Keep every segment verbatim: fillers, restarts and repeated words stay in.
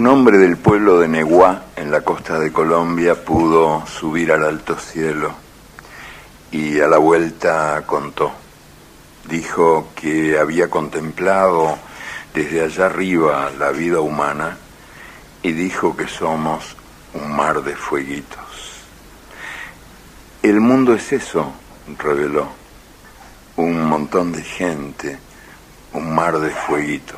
Un hombre del pueblo de Neguá, en la costa de Colombia, pudo subir al alto cielo y a la vuelta contó. Dijo que había contemplado desde allá arriba la vida humana y dijo que somos un mar de fueguitos. El mundo es eso, reveló, un montón de gente, un mar de fueguitos.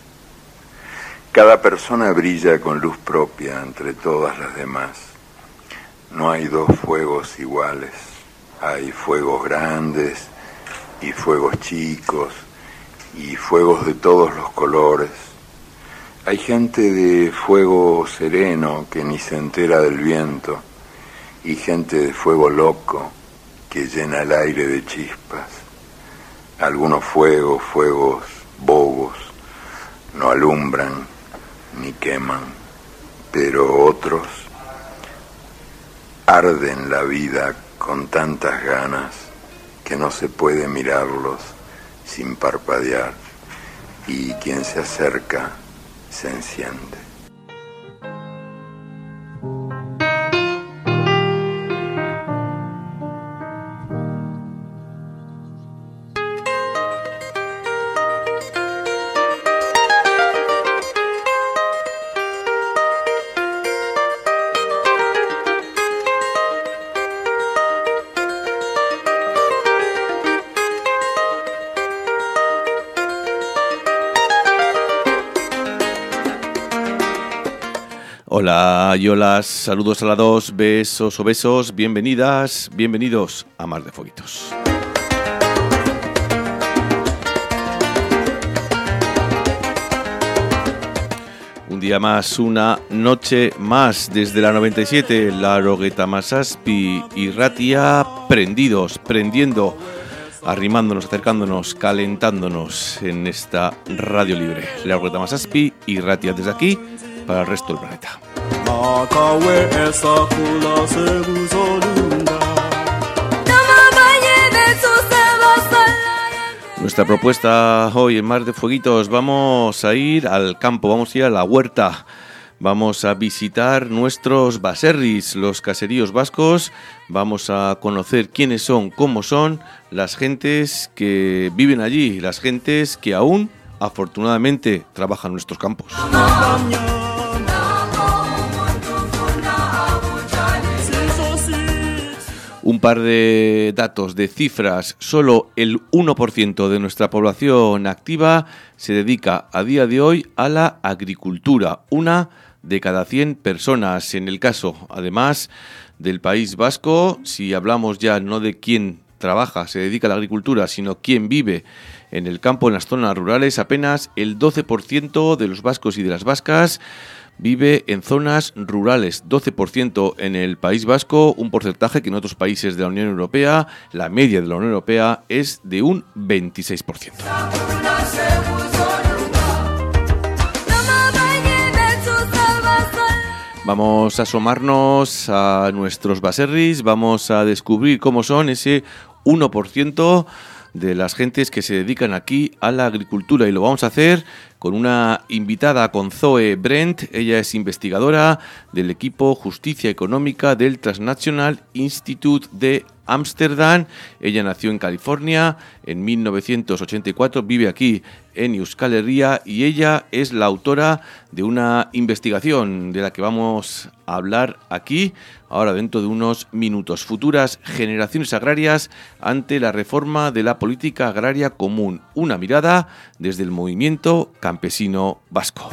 Cada persona brilla con luz propia entre todas las demás. No hay dos fuegos iguales. Hay fuegos grandes y fuegos chicos y fuegos de todos los colores. Hay gente de fuego sereno que ni se entera del viento y gente de fuego loco que llena el aire de chispas. Algunos fuegos, fuegos bobos, no alumbran ni queman, pero otros arden la vida con tantas ganas que no se puede mirarlos sin parpadear, y quien se acerca se enciende. Hola, yolas, saludos a la dos, besos o besos, bienvenidas, bienvenidos a Mar de Fueguitos. Un día más, una noche más, desde la noventa y siete, la Rogueta Masaspi y Ratia, prendidos, prendiendo, arrimándonos, acercándonos, calentándonos en esta radio libre. La Rogueta Masaspi y Ratia desde aquí para el resto del planeta. Nuestra propuesta hoy en Mar de Fueguitos, vamos a ir al campo, vamos a ir a la huerta, vamos a visitar nuestros baserris, los caseríos vascos, vamos a conocer quiénes son, cómo son las gentes que viven allí, las gentes que aún, afortunadamente, trabajan en nuestros campos. Un par de datos, de cifras. Solo el uno por ciento de nuestra población activa se dedica a día de hoy a la agricultura. Una de cada cien personas. En el caso, además, del País Vasco, si hablamos ya no de quién trabaja, se dedica a la agricultura, sino quién vive en el campo, en las zonas rurales, apenas el doce por ciento de los vascos y de las vascas vive en zonas rurales, doce por ciento en el País Vasco, un porcentaje que en otros países de la Unión Europea, la media de la Unión Europea, es de un veintiséis por ciento. Vamos a asomarnos a nuestros baserris, vamos a descubrir cómo son ese uno por ciento de las gentes que se dedican aquí a la agricultura, y lo vamos a hacer con una invitada, con Zoe Brent. Ella es investigadora del equipo Justicia Económica del Transnational Institute de Ámsterdam. Ella nació en California en mil novecientos ochenta y cuatro, vive aquí en Euskal Herria, y ella es la autora de una investigación de la que vamos a hablar aquí ahora dentro de unos minutos. Futuras generaciones agrarias ante la reforma de la política agraria común. Una mirada desde el movimiento campesino vasco.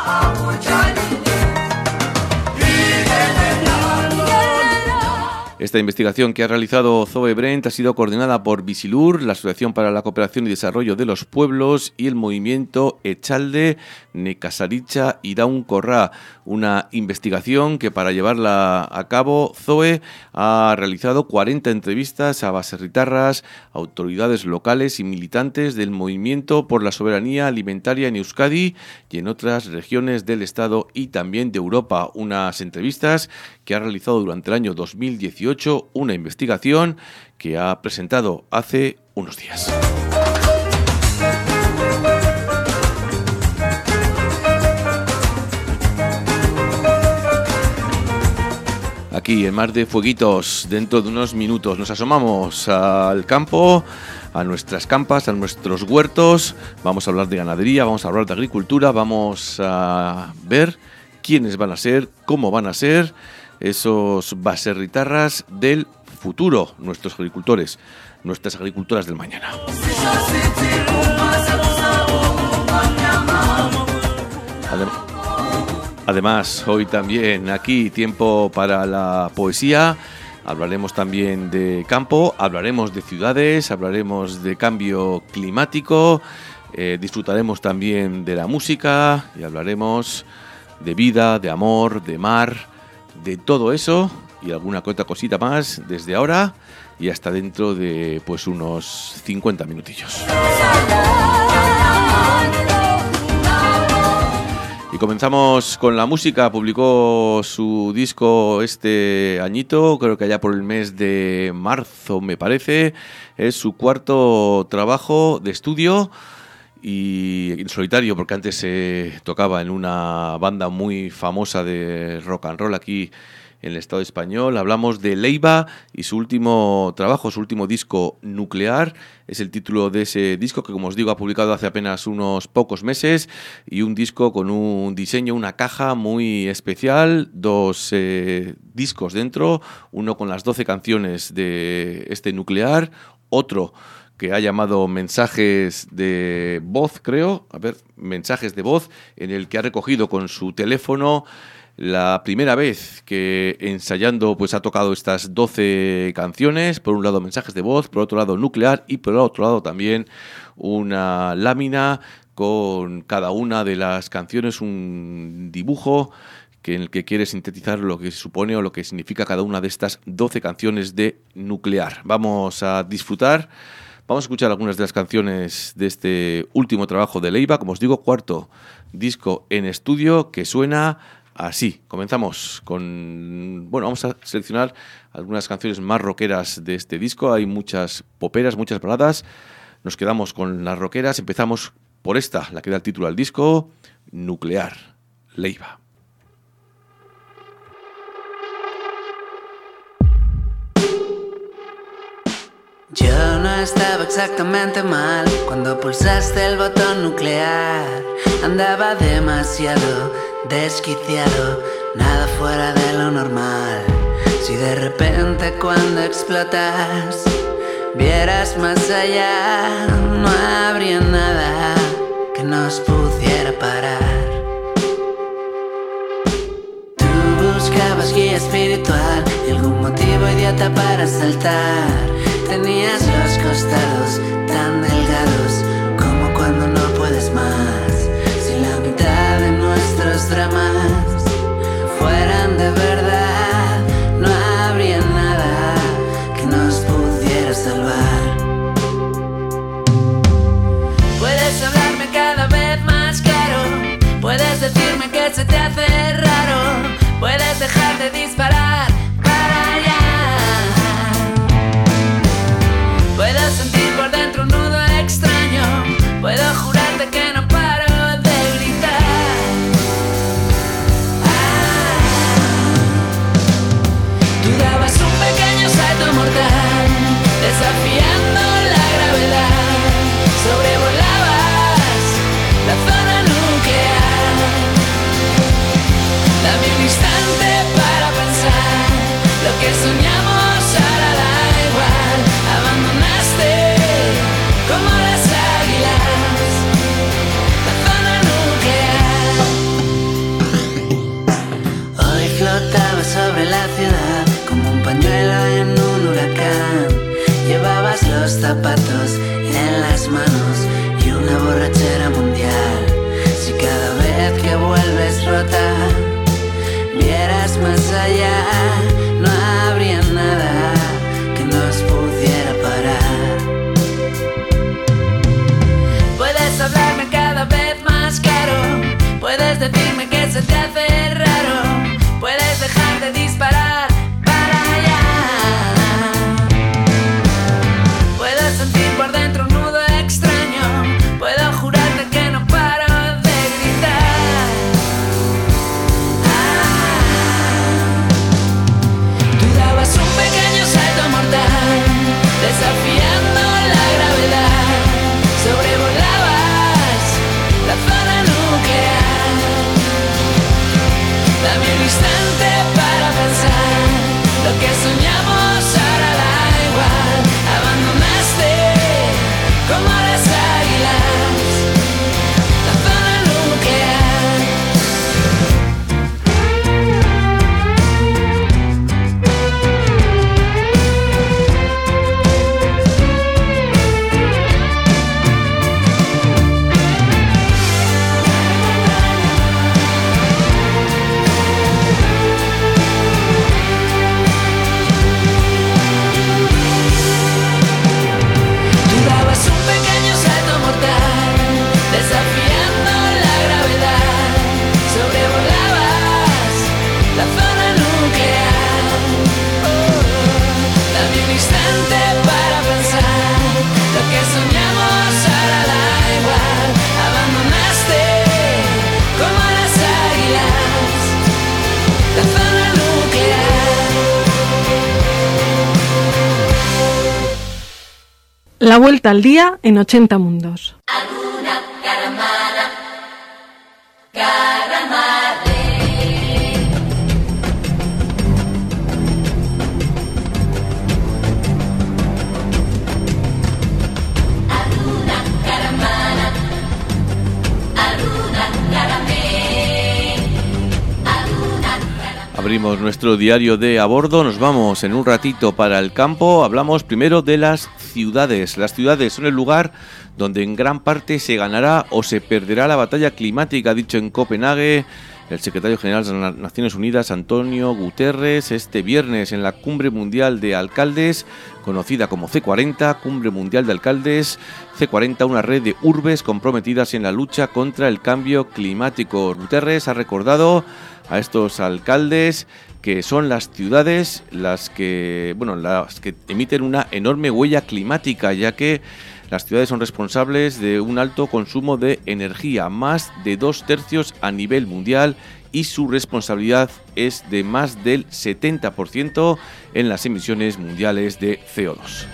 Esta investigación que ha realizado Zoe Brent ha sido coordinada por Bisilur, la Asociación para la Cooperación y Desarrollo de los Pueblos, y el movimiento Echalde, Nekazaritza y Daun Korra. Una investigación que, para llevarla a cabo, Zoe ha realizado cuarenta entrevistas a baserritarras, autoridades locales y militantes del movimiento por la soberanía alimentaria en Euskadi y en otras regiones del Estado y también de Europa. Unas entrevistas que ha realizado durante el año dos mil dieciocho, una investigación que ha presentado hace unos días. aquí en Mar de Fueguitos. Dentro de unos minutos nos asomamos al campo, a nuestras campas, a nuestros huertos. Vamos a hablar de ganadería, vamos a hablar de agricultura, vamos a ver quiénes van a ser, cómo van a ser esos baserritarras del futuro, nuestros agricultores, nuestras agricultoras del mañana. Además, hoy también aquí tiempo para la poesía. Hablaremos también de campo, hablaremos de ciudades, hablaremos de cambio climático, eh, disfrutaremos también de la música y hablaremos de vida, de amor, de mar, de todo eso y alguna que otra cosita más desde ahora y hasta dentro de pues unos cincuenta minutillos. Y comenzamos con la música. Publicó su disco este añito, creo que allá por el mes de marzo me parece. Es su cuarto trabajo de estudio y en solitario, porque antes se tocaba en una banda muy famosa de rock and roll aquí en el Estado español. Hablamos de Leiva y su último trabajo, su último disco, Nuclear, es el título de ese disco que, como os digo, ha publicado hace apenas unos pocos meses, y un disco con un diseño, una caja muy especial, dos eh, discos dentro, uno con las doce canciones de este Nuclear, otro que ha llamado Mensajes de Voz, creo, a ver, Mensajes de Voz, en el que ha recogido con su teléfono la primera vez que ensayando pues ha tocado estas doce canciones. Por un lado Mensajes de Voz, por otro lado Nuclear y por el otro lado también una lámina con cada una de las canciones, un dibujo que en el que quiere sintetizar lo que supone o lo que significa cada una de estas doce canciones de Nuclear. Vamos a disfrutar, vamos a escuchar algunas de las canciones de este último trabajo de Leiva, como os digo, cuarto disco en estudio, que suena así. Comenzamos con... Bueno, vamos a seleccionar algunas canciones más rockeras de este disco. Hay muchas poperas, muchas baladas. Nos quedamos con las rockeras. Empezamos por esta, la que da el título al disco, Nuclear, Leiva. Yo no estaba exactamente mal cuando pulsaste el botón nuclear. Andaba demasiado desquiciado, nada fuera de lo normal. Si de repente cuando explotas vieras más allá, no habría nada que nos pudiera parar. Tú buscabas guía espiritual y algún motivo idiota para saltar. Tenías los costados tan delgados como cuando no puedes más. Si la mitad de nuestros dramas fueran de verdad, no habría nada que nos pudiera salvar. Puedes hablarme cada vez más claro, puedes decirme que se te hace raro, puedes dejar de disparar para allá. Puedo sentir por dentro un nudo extraño, puedo jurarte que no paro de gritar. Ah, tú dabas un pequeño salto mortal, desafiando la gravedad, sobrevolabas la zona nuclear. Dame un instante para pensar, lo que soñamos ahora da igual. Abandonaste como las águilas la zona nuclear. Hoy flotaba sobre la ciudad como un pañuelo en un huracán. Llevabas los zapatos en las manos y una borrachera mundial. Si cada vez que vuelves rota vieras más allá, no habría nada que nos pudiera parar. Puedes hablarme cada vez más claro, puedes decirme que se te hace raro, puedes dejar de disparar para allá. Puedo sentir por dentro un nudo extraño, puedo jurarte que no paro de gritar. Ah, La vuelta al día en ochenta mundos. Abrimos nuestro diario de a bordo, nos vamos en un ratito para el campo. Hablamos primero de las ciudades. Las ciudades son el lugar donde en gran parte se ganará o se perderá la batalla climática, ha dicho en Copenhague el secretario general de las Naciones Unidas, Antonio Guterres, este viernes en la Cumbre Mundial de Alcaldes, conocida como C cuarenta, Cumbre Mundial de Alcaldes, C cuarenta, una red de urbes comprometidas en la lucha contra el cambio climático. Guterres ha recordado a estos alcaldes que son las ciudades las que, bueno, las que emiten una enorme huella climática, ya que las ciudades son responsables de un alto consumo de energía, más de dos tercios a nivel mundial, y su responsabilidad es de más del setenta por ciento en las emisiones mundiales de C O dos.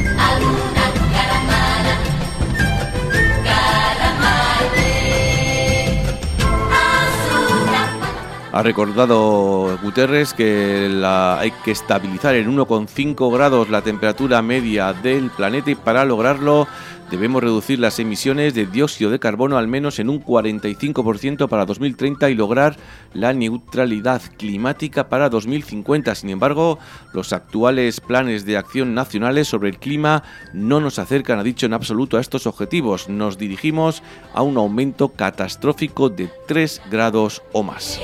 Ha recordado Guterres que la, hay que estabilizar en uno coma cinco grados la temperatura media del planeta, y para lograrlo debemos reducir las emisiones de dióxido de carbono al menos en un cuarenta y cinco por ciento para dos mil treinta y lograr la neutralidad climática para dos mil cincuenta. Sin embargo, los actuales planes de acción nacionales sobre el clima no nos acercan, ha dicho, en absoluto a estos objetivos. Nos dirigimos a un aumento catastrófico de tres grados o más.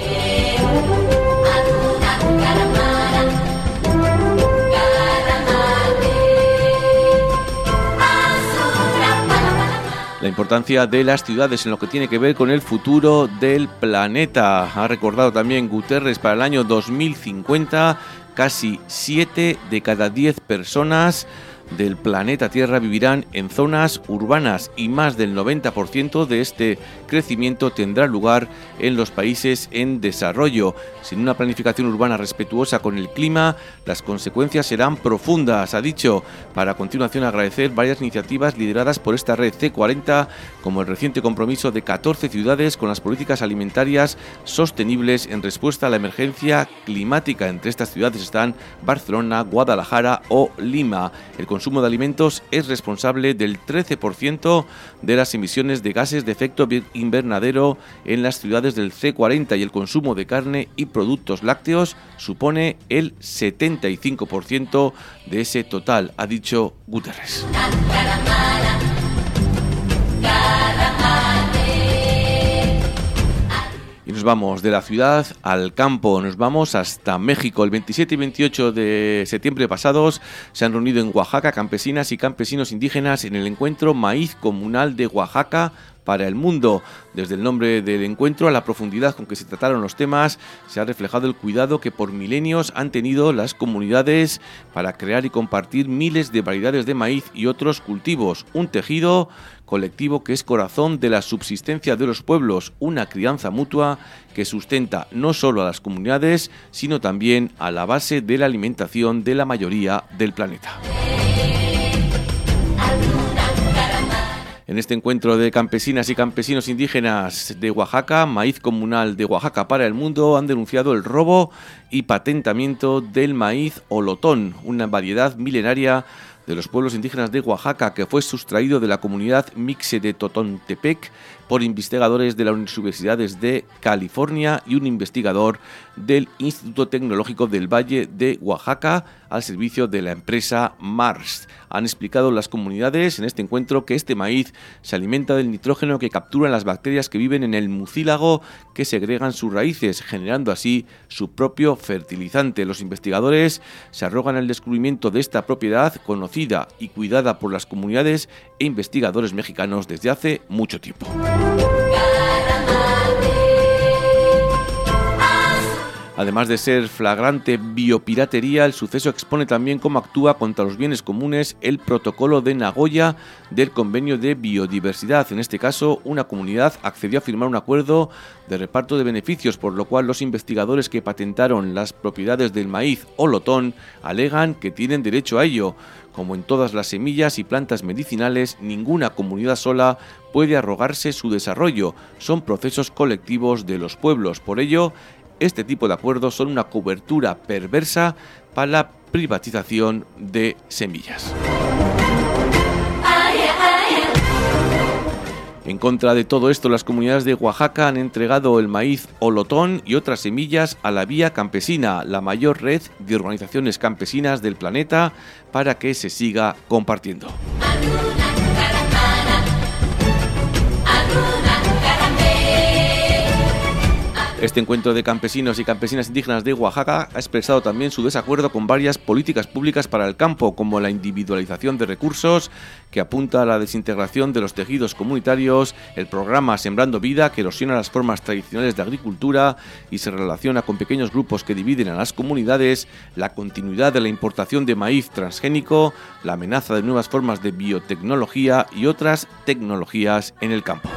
La importancia de las ciudades en lo que tiene que ver con el futuro del planeta. Ha recordado también Guterres, para el año dos mil cincuenta, casi siete de cada diez personas del planeta Tierra vivirán en zonas urbanas, y más del noventa por ciento de este crecimiento tendrá lugar en los países en desarrollo. Sin una planificación urbana respetuosa con el clima, las consecuencias serán profundas, ha dicho, para a continuación agradecer varias iniciativas lideradas por esta red C cuarenta, como el reciente compromiso de catorce ciudades con las políticas alimentarias sostenibles en respuesta a la emergencia climática. Entre estas ciudades están Barcelona, Guadalajara o Lima. El El consumo de alimentos es responsable del trece por ciento de las emisiones de gases de efecto invernadero en las ciudades del C cuarenta, y el consumo de carne y productos lácteos supone el setenta y cinco por ciento de ese total, ha dicho Guterres. Y nos vamos de la ciudad al campo, nos vamos hasta México. El veintisiete y veintiocho de septiembre pasados se han reunido en Oaxaca campesinas y campesinos indígenas en el encuentro Maíz Comunal de Oaxaca para el mundo. Desde el nombre del encuentro a la profundidad con que se trataron los temas, se ha reflejado el cuidado que por milenios han tenido las comunidades para crear y compartir miles de variedades de maíz y otros cultivos. Un tejido colectivo que es corazón de la subsistencia de los pueblos, una crianza mutua que sustenta no solo a las comunidades, sino también a la base de la alimentación de la mayoría del planeta. En este encuentro de campesinas y campesinos indígenas de Oaxaca, Maíz Comunal de Oaxaca para el Mundo, han denunciado el robo y patentamiento del maíz olotón, una variedad milenaria de los pueblos indígenas de Oaxaca que fue sustraído de la comunidad mixe de Totontepec por investigadores de las universidades de California y un investigador del Instituto Tecnológico del Valle de Oaxaca al servicio de la empresa Mars. Han explicado las comunidades en este encuentro que este maíz se alimenta del nitrógeno que capturan las bacterias que viven en el mucílago, que segregan sus raíces, generando así su propio fertilizante. Los investigadores se arrogan el descubrimiento de esta propiedad conocida y cuidada por las comunidades e investigadores mexicanos desde hace mucho tiempo. Además de ser flagrante biopiratería, el suceso expone también cómo actúa contra los bienes comunes el protocolo de Nagoya del Convenio de Biodiversidad. En este caso, una comunidad accedió a firmar un acuerdo de reparto de beneficios, por lo cual los investigadores que patentaron las propiedades del maíz olotón alegan que tienen derecho a ello. Como en todas las semillas y plantas medicinales, ninguna comunidad sola puede arrogarse su desarrollo. Son procesos colectivos de los pueblos. Por ello, este tipo de acuerdos son una cobertura perversa para la privatización de semillas. En contra de todo esto, las comunidades de Oaxaca han entregado el maíz olotón y otras semillas a la Vía Campesina, la mayor red de organizaciones campesinas del planeta, para que se siga compartiendo. Este encuentro de campesinos y campesinas indígenas de Oaxaca ha expresado también su desacuerdo con varias políticas públicas para el campo, como la individualización de recursos, que apunta a la desintegración de los tejidos comunitarios, el programa Sembrando Vida, que erosiona las formas tradicionales de agricultura y se relaciona con pequeños grupos que dividen a las comunidades, la continuidad de la importación de maíz transgénico, la amenaza de nuevas formas de biotecnología y otras tecnologías en el campo.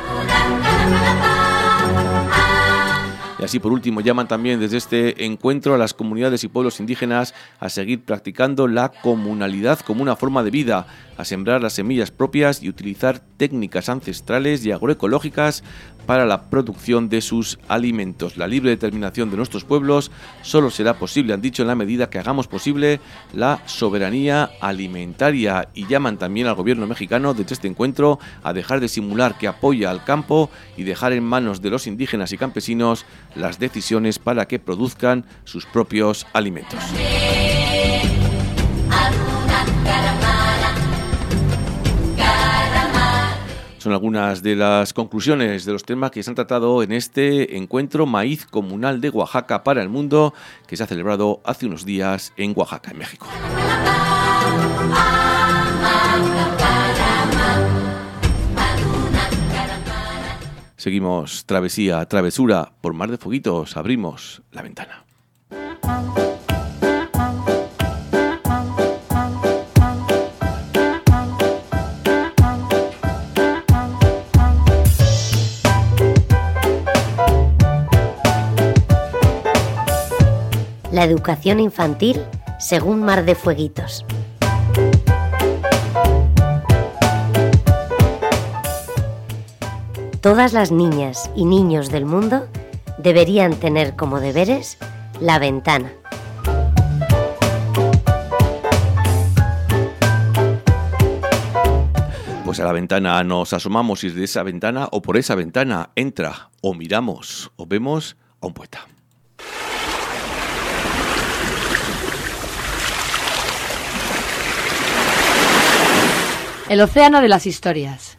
Y así, por último, llaman también desde este encuentro a las comunidades y pueblos indígenas a seguir practicando la comunalidad como una forma de vida, a sembrar las semillas propias y utilizar técnicas ancestrales y agroecológicas para la producción de sus alimentos. La libre determinación de nuestros pueblos solo será posible, han dicho, en la medida que hagamos posible la soberanía alimentaria, y llaman también al gobierno mexicano desde este encuentro a dejar de simular que apoya al campo y dejar en manos de los indígenas y campesinos las decisiones para que produzcan sus propios alimentos. Son algunas de las conclusiones de los temas que se han tratado en este encuentro Maíz Comunal de Oaxaca para el Mundo, que se ha celebrado hace unos días en Oaxaca, en México. Seguimos travesía, travesura por Mar de Fueguitos. Abrimos la ventana. La educación infantil según Mar de Fueguitos. Todas las niñas y niños del mundo deberían tener como deberes la ventana. Pues a la ventana nos asomamos y desde esa ventana o por esa ventana entra o miramos o vemos a un poeta. El océano de las historias.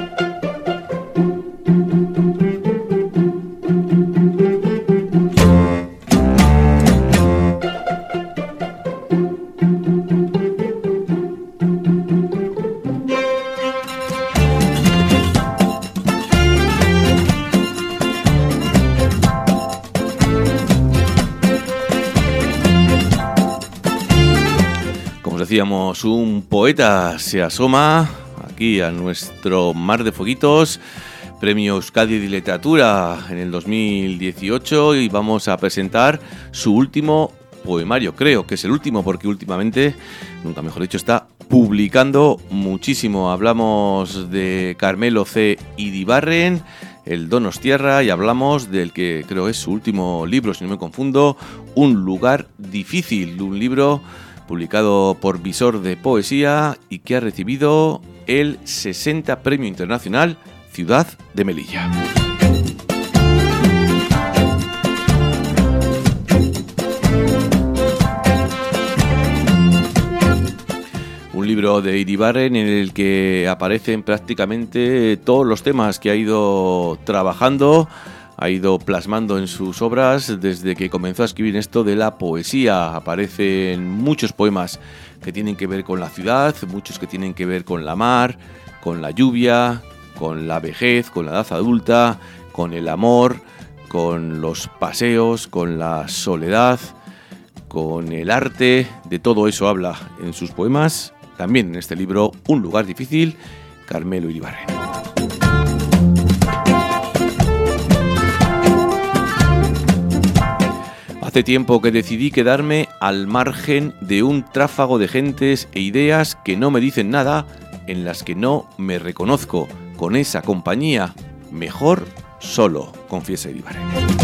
Decíamos, un poeta se asoma aquí a nuestro Mar de Fueguitos, Premio Euskadi de Literatura en el dos mil dieciocho, y vamos a presentar su último poemario. Creo que es el último porque últimamente, nunca mejor dicho, está publicando muchísimo. Hablamos de Carmelo C. Iribarren, el Donostierra, y hablamos del que creo es su último libro, si no me confundo, Un lugar difícil, un libro publicado por Visor de Poesía y que ha recibido el sesenta Premio Internacional Ciudad de Melilla. Un libro de Iribarren en el que aparecen prácticamente todos los temas que ha ido trabajando, ha ido plasmando en sus obras desde que comenzó a escribir esto de la poesía. Aparecen muchos poemas que tienen que ver con la ciudad, muchos que tienen que ver con la mar, con la lluvia, con la vejez, con la edad adulta, con el amor, con los paseos, con la soledad, con el arte. De todo eso habla en sus poemas, también en este libro Un lugar difícil, Carmelo Iribarren. Hace tiempo que decidí quedarme al margen de un tráfago de gentes e ideas que no me dicen nada, en las que no me reconozco. Con esa compañía, mejor solo, confiesa Iribarren.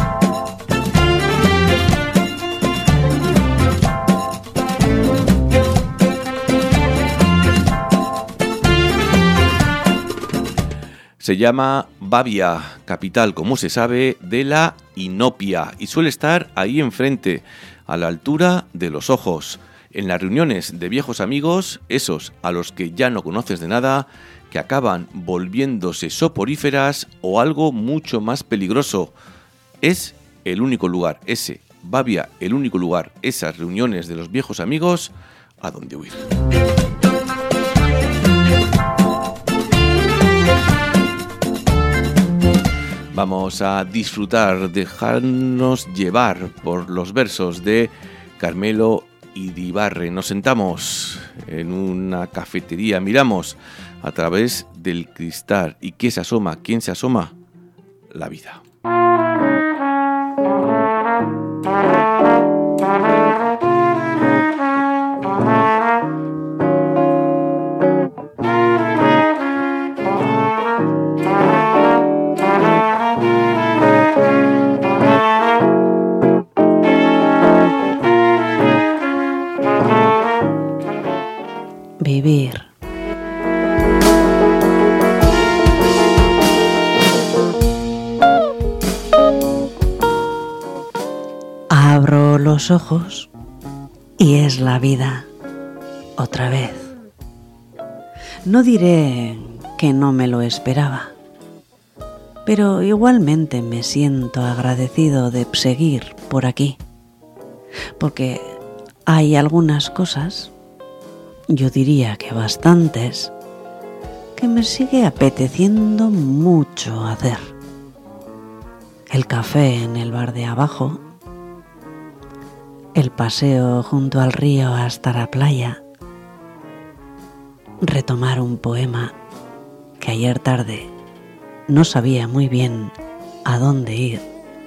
Se llama Babia, capital, como se sabe, de la inopia, y suele estar ahí enfrente, a la altura de los ojos, en las reuniones de viejos amigos, esos a los que ya no conoces de nada, que acaban volviéndose soporíferas o algo mucho más peligroso. Es el único lugar, ese, Babia, el único lugar, esas reuniones de los viejos amigos, a donde huir. Vamos a disfrutar, dejarnos llevar por los versos de Carmelo Iribarren. Nos sentamos en una cafetería, miramos a través del cristal. ¿Y qué se asoma? ¿Quién se asoma? La vida. Vivir. Abro los ojos y es la vida otra vez. No diré que no me lo esperaba, pero igualmente me siento agradecido de seguir por aquí, porque hay algunas cosas, yo diría que bastantes, que me sigue apeteciendo mucho hacer. El café en el bar de abajo, el paseo junto al río hasta la playa, retomar un poema que ayer tarde no sabía muy bien a dónde ir,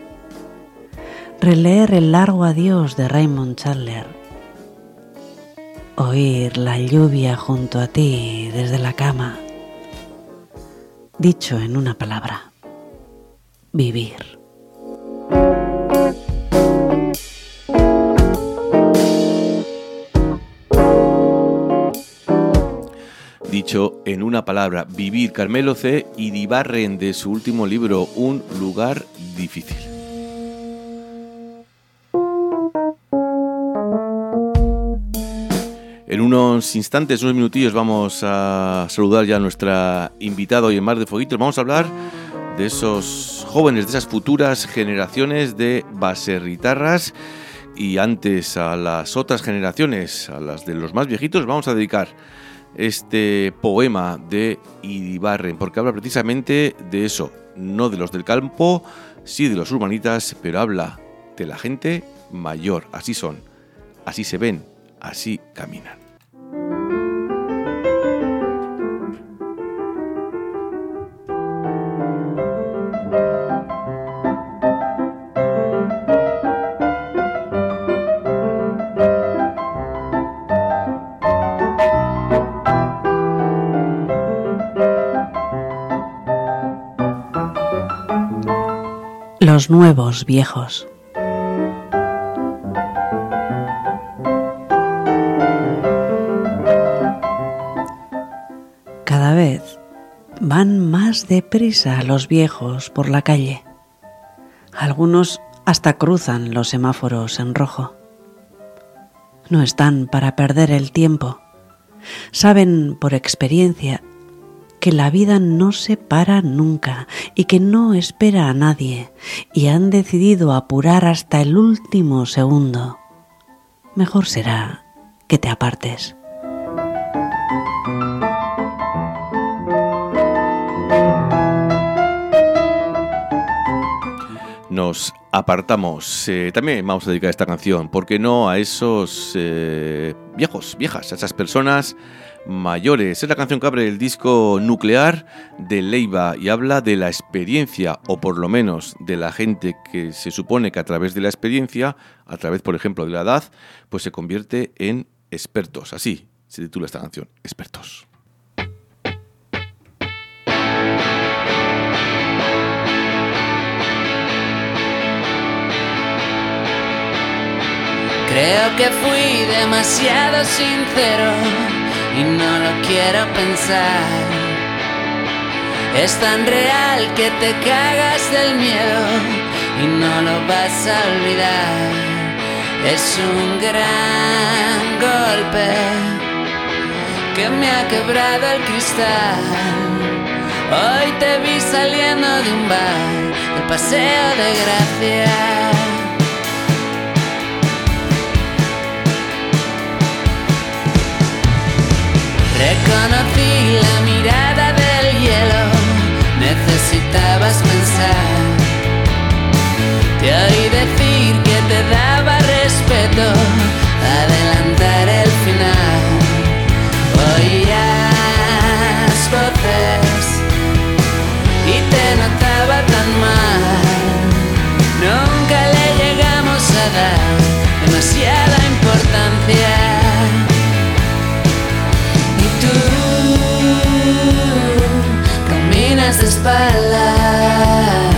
releer el largo adiós de Raymond Chandler, oír la lluvia junto a ti desde la cama. Dicho en una palabra, vivir. Dicho en una palabra, vivir. Carmelo C. Iribarren, de su último libro, Un lugar difícil. En unos instantes, unos minutillos, vamos a saludar ya a nuestra invitada hoy en Mar de Fueguitos. Vamos a hablar de esos jóvenes, de esas futuras generaciones de baserritarras, y antes a las otras generaciones, a las de los más viejitos, vamos a dedicar este poema de Iribarren, porque habla precisamente de eso, no de los del campo, sí de los urbanitas, pero habla de la gente mayor. Así son, así se ven, así caminan. Los nuevos viejos. Cada vez van más deprisa los viejos por la calle. Algunos hasta cruzan los semáforos en rojo. No están para perder el tiempo. Saben por experiencia que la vida no se para nunca y que no espera a nadie, y han decidido apurar hasta el último segundo. Mejor será que te apartes. nos apartamos. Eh, también vamos a dedicar esta canción, ¿por qué no?, a esos eh, viejos, viejas, a esas personas mayores. Es la canción que abre el disco Nuclear de Leiva y habla de la experiencia, o por lo menos de la gente que se supone que a través de la experiencia, a través, por ejemplo, de la edad, pues se convierte en expertos. Así se titula esta canción, Expertos. Creo que fui demasiado sincero y no lo quiero pensar. Es tan real que te cagas del miedo y no lo vas a olvidar. Es un gran golpe que me ha quebrado el cristal. Hoy te vi saliendo de un bar, de Paseo de Gracia. Reconocí la mirada del hielo, necesitabas pensar. Te oí decir que te daba respeto, adelantar el final. Oías voces y te notaba tan mal. Nunca le llegamos a dar demasiada importancia. Caminas de espaldas,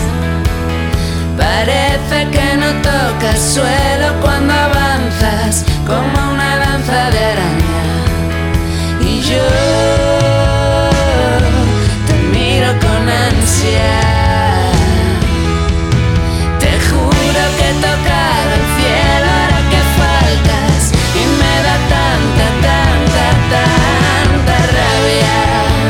parece que no tocas suelo cuando avanzas, como una danza de araña. Y yo te miro con ansia. Te juro que he tocado el cielo ahora que faltas, y me da tanta, tanta, tanta rabia.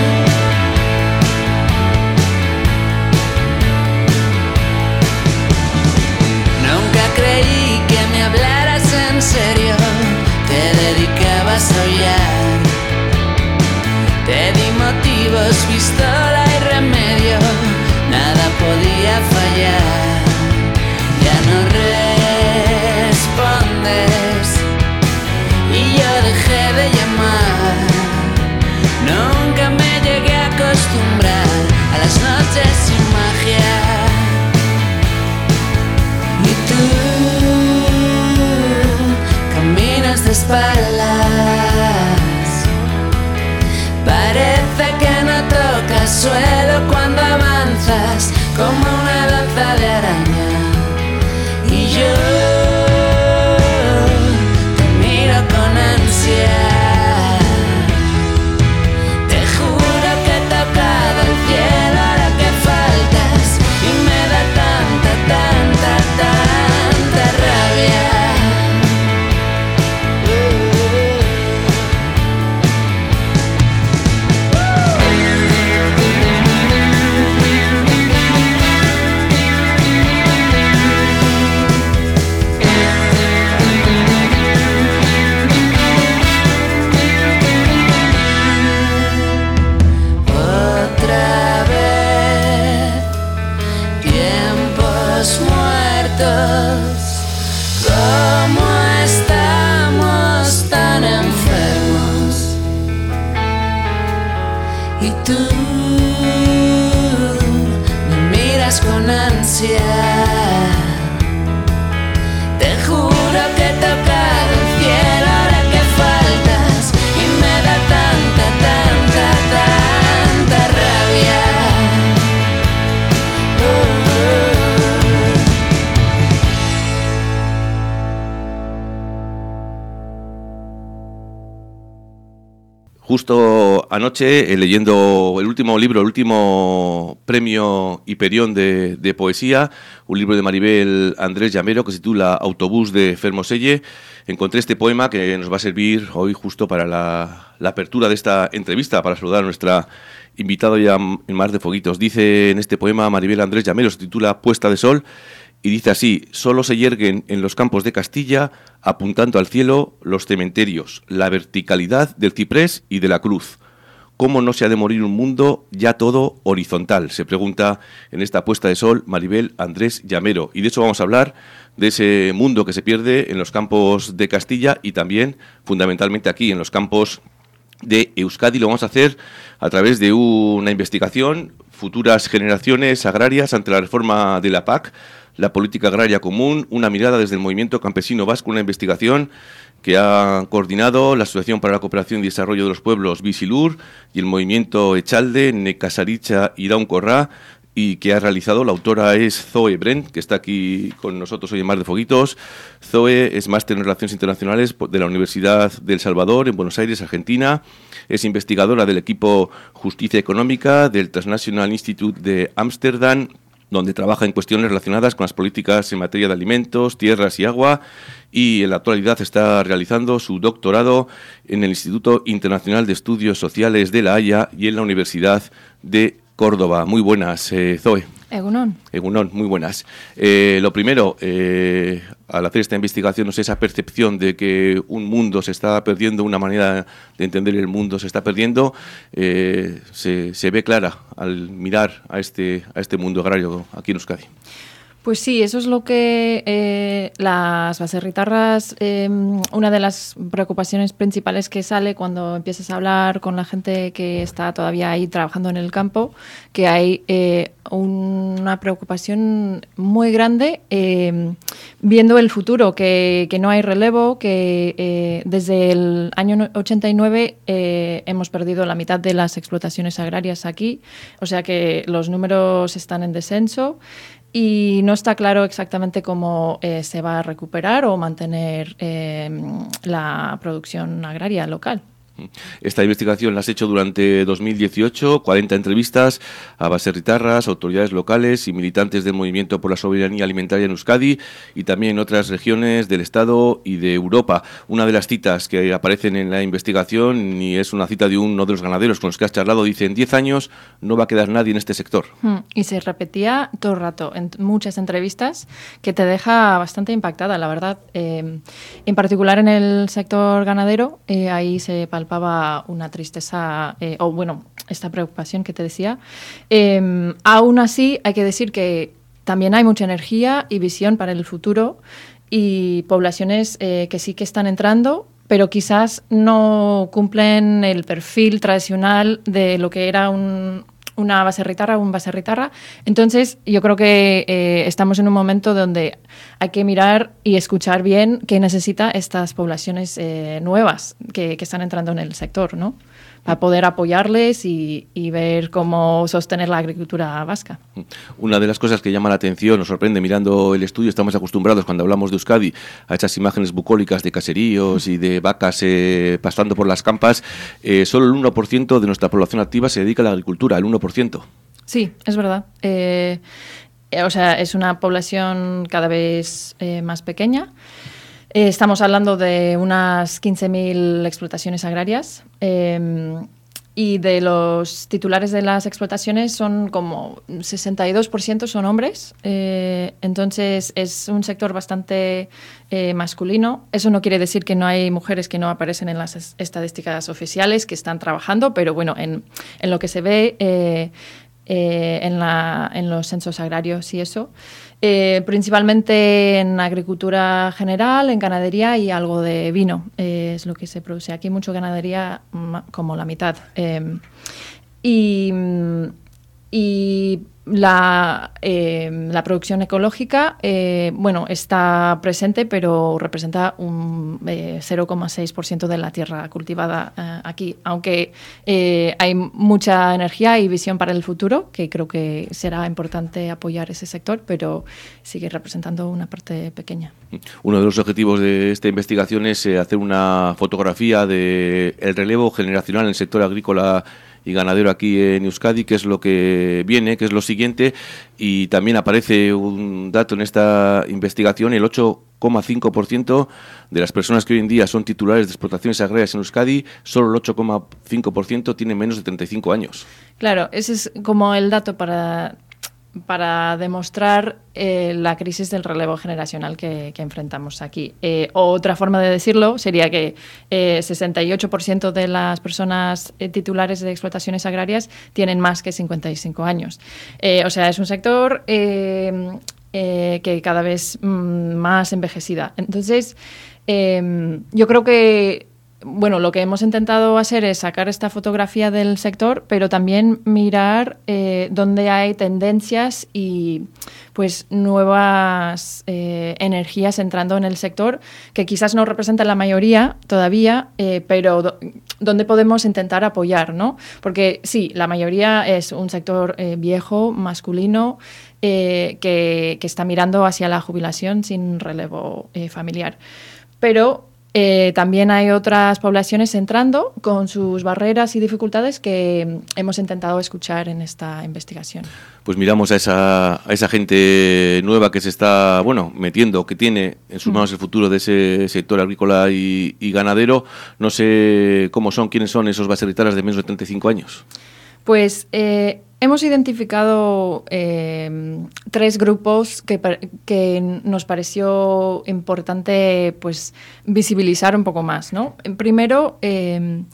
Creí que me hablaras en serio, te dedicabas a aullar. Te di motivos, pistola y remedio, nada podía fallar. Ya no respondes y yo dejé de llamar. Nunca me llegué a acostumbrar a las noches sin magia. Caminas de espaldas, parece que no tocas suelo cuando avanzas, como una danza de araña. Y yo te miro con ansia. Te juro que he tocado el cielo ahora que faltas, y me da tanta, tanta, tanta rabia. Te juro que he tocado el cielo ahora que faltas, y me da tanta, tanta, tanta rabia. Justo anoche, eh, leyendo el último libro, el último premio Hiperión de, de poesía, un libro de Maribel Andrés Llamero que se titula Autobús de Fermoselle, encontré este poema que nos va a servir hoy justo para la, la apertura de esta entrevista, para saludar a nuestra invitada ya en Mar de Foguitos. Dice en este poema Maribel Andrés Llamero, se titula Puesta de Sol, y dice así: solo se yerguen en los campos de Castilla, apuntando al cielo, los cementerios, la verticalidad del ciprés y de la cruz. ¿Cómo no se ha de morir un mundo ya todo horizontal? Se pregunta en esta puesta de sol Maribel Andrés Llamero. Y de eso vamos a hablar, de ese mundo que se pierde en los campos de Castilla y también fundamentalmente aquí en los campos de Euskadi. Lo vamos a hacer a través de una investigación, futuras generaciones agrarias ante la reforma de la P A C, la política agraria común, una mirada desde el movimiento campesino vasco, una investigación que ha coordinado la Asociación para la Cooperación y Desarrollo de los Pueblos, Bisilur, y el movimiento Echalde, Nekazaricha Iraun Corrá, y que ha realizado, la autora es Zoe Brent, que está aquí con nosotros hoy en Mar de Foguitos. Zoe es máster en Relaciones Internacionales de la Universidad de El Salvador, en Buenos Aires, Argentina. Es investigadora del equipo Justicia Económica del Transnational Institute de Ámsterdam, donde trabaja en cuestiones relacionadas con las políticas en materia de alimentos, tierras y agua, y en la actualidad está realizando su doctorado en el Instituto Internacional de Estudios Sociales de La Haya y en la Universidad de Córdoba. Muy buenas, eh, Zoe. Egunon. Egunon, muy buenas. Eh, lo primero, eh, al hacer esta investigación, no sé, esa percepción de que un mundo se está perdiendo, una manera de entender el mundo se está perdiendo, eh, se, se ve clara al mirar a este, a este mundo agrario aquí en Euskadi. Pues sí, eso es lo que eh, las baserritarras, eh, una de las preocupaciones principales que sale cuando empiezas a hablar con la gente que está todavía ahí trabajando en el campo, que hay eh, una preocupación muy grande eh, viendo el futuro, que, que no hay relevo, que eh, desde el año ochenta y nueve eh, hemos perdido la mitad de las explotaciones agrarias aquí, o sea que los números están en descenso. Y no está claro exactamente cómo eh, se va a recuperar o mantener eh, la producción agraria local. Esta investigación la has hecho durante dos mil dieciocho, cuarenta entrevistas a baserritarras, autoridades locales y militantes del Movimiento por la Soberanía Alimentaria en Euskadi y también en otras regiones del Estado y de Europa. Una de las citas que aparecen en la investigación, y es una cita de uno de los ganaderos con los que has charlado, dice: en diez años no va a quedar nadie en este sector. Y se repetía todo el rato en muchas entrevistas, que te deja bastante impactada, la verdad. Eh, en particular en el sector ganadero, eh, ahí se palpaba una tristeza, eh, o bueno, esta preocupación que te decía. Eh, aún así, hay que decir que también hay mucha energía y visión para el futuro y poblaciones eh, que sí que están entrando, pero quizás no cumplen el perfil tradicional de lo que era un, una baserritarra o un baserritarra. Entonces, yo creo que eh, estamos en un momento donde hay que mirar y escuchar bien qué necesita estas poblaciones eh, nuevas que, que están entrando en el sector, ¿no? Para poder apoyarles y, y ver cómo sostener la agricultura vasca. Una de las cosas que llama la atención, nos sorprende mirando el estudio, estamos acostumbrados cuando hablamos de Euskadi a esas imágenes bucólicas de caseríos y de vacas eh, pasando por las campas. Eh, solo el uno por ciento de nuestra población activa se dedica a la agricultura, el uno por ciento. Sí, es verdad. Eh, o sea, es una población cada vez eh, más pequeña. Eh, estamos hablando de unas quince mil explotaciones agrarias eh, y de los titulares de las explotaciones son como sesenta y dos por ciento son hombres. Eh, entonces es un sector bastante eh, masculino. Eso no quiere decir que no hay mujeres que no aparecen en las estadísticas oficiales que están trabajando, pero bueno, en, en lo que se ve eh, eh, en, la, en los censos agrarios y eso. Eh, principalmente en agricultura general, en ganadería y algo de vino, eh, es lo que se produce aquí, mucho ganadería, como la mitad. Eh, y, y la, eh, la producción ecológica, eh, bueno, está presente, pero representa un eh, cero coma seis por ciento de la tierra cultivada eh, aquí, aunque eh, hay mucha energía y visión para el futuro, que creo que será importante apoyar ese sector, pero sigue representando una parte pequeña. Uno de los objetivos de esta investigación es eh, hacer una fotografía del relevo generacional en el sector agrícola y ganadero aquí en Euskadi, que es lo que viene, que es lo siguiente, y también aparece un dato en esta investigación: el ocho coma cinco por ciento de las personas que hoy en día son titulares de explotaciones agrarias en Euskadi, solo el ocho coma cinco por ciento tienen menos de treinta y cinco años. Claro, ese es como el dato para para demostrar eh, la crisis del relevo generacional que, que enfrentamos aquí. Eh, otra forma de decirlo sería que eh, sesenta y ocho por ciento de las personas eh, titulares de explotaciones agrarias tienen más que cincuenta y cinco años. Eh, o sea, es un sector eh, eh, que cada vez mm, más envejecida. Entonces, eh, yo creo que bueno, lo que hemos intentado hacer es sacar esta fotografía del sector, pero también mirar eh, dónde hay tendencias y pues nuevas eh, energías entrando en el sector, que quizás no representan la mayoría todavía, eh, pero do- donde podemos intentar apoyar, ¿no? Porque sí, la mayoría es un sector eh, viejo, masculino, eh, que, que está mirando hacia la jubilación sin relevo eh, familiar. Pero Eh, también hay otras poblaciones entrando con sus barreras y dificultades que hemos intentado escuchar en esta investigación. Pues miramos a esa, a esa gente nueva que se está, bueno, metiendo, que tiene en sus manos el futuro de ese sector agrícola y, y ganadero. No sé cómo son, quiénes son esos baserritaras de menos de treinta y cinco años. Pues eh, hemos identificado eh, tres grupos que, que nos pareció importante pues, visibilizar un poco más, ¿no? Primero, eh,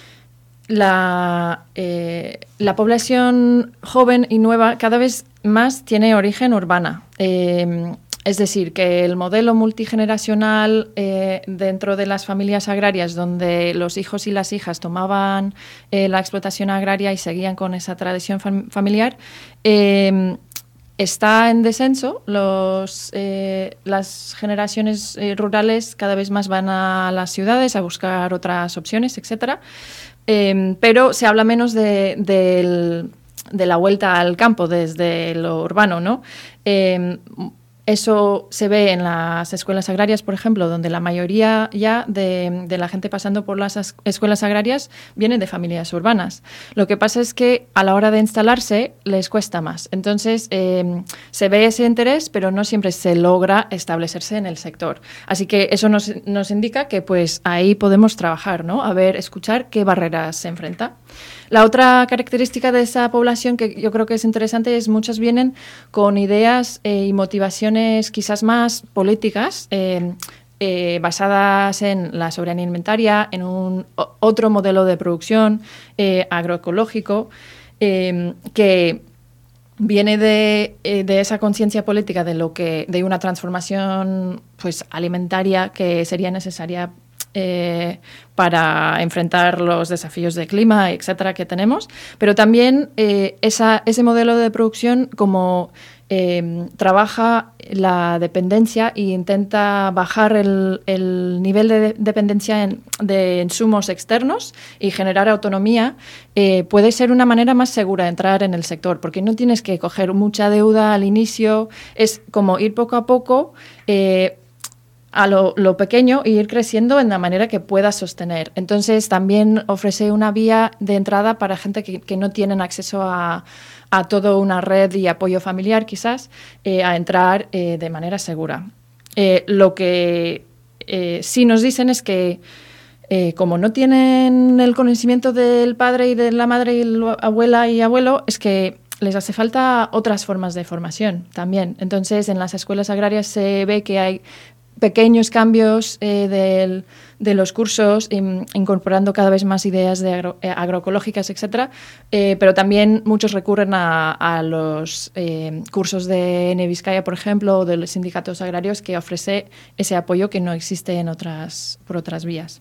la, eh, la población joven y nueva cada vez más tiene origen urbana. Eh, Es decir, que el modelo multigeneracional eh, dentro de las familias agrarias, donde los hijos y las hijas tomaban eh, la explotación agraria y seguían con esa tradición fam- familiar, eh, está en descenso. Los, eh, las generaciones eh, rurales cada vez más van a las ciudades a buscar otras opciones, etcétera. Eh, pero se habla menos de, de, de la vuelta al campo desde lo urbano, ¿no? Eh, Eso se ve en las escuelas agrarias, por ejemplo, donde la mayoría ya de, de la gente pasando por las as- escuelas agrarias viene de familias urbanas. Lo que pasa es que a la hora de instalarse les cuesta más. Entonces, eh, se ve ese interés, pero no siempre se logra establecerse en el sector. Así que eso nos, nos indica que pues ahí podemos trabajar, ¿no? A ver, escuchar qué barreras se enfrenta. La otra característica de esa población que yo creo que es interesante es muchas vienen con ideas eh, y motivaciones quizás más políticas, eh, eh, basadas en la soberanía alimentaria, en un o, otro modelo de producción eh, agroecológico, eh, que viene de, eh, de esa conciencia política de lo que de una transformación pues alimentaria que sería necesaria Eh, para enfrentar los desafíos de clima, etcétera, que tenemos, pero también eh, esa, ese modelo de producción como eh, trabaja la dependencia e intenta bajar el, el nivel de dependencia en, de insumos externos y generar autonomía, eh, puede ser una manera más segura de entrar en el sector, porque no tienes que coger mucha deuda al inicio, es como ir poco a poco, eh, a lo, lo pequeño e ir creciendo en la manera que pueda sostener. Entonces, también ofrece una vía de entrada para gente que, que no tienen acceso a, a toda una red y apoyo familiar, quizás, eh, a entrar eh, de manera segura. Eh, lo que eh, sí nos dicen es que, eh, como no tienen el conocimiento del padre y de la madre y la abuela y abuelo, es que les hace falta otras formas de formación también. Entonces, en las escuelas agrarias se ve que hay pequeños cambios eh, del, de los cursos, in, incorporando cada vez más ideas de agro, eh, agroecológicas, etcétera, eh, pero también muchos recurren a, a los eh, cursos de N Vizcaya, por ejemplo, o de los sindicatos agrarios, que ofrece ese apoyo que no existe en otras, por otras vías.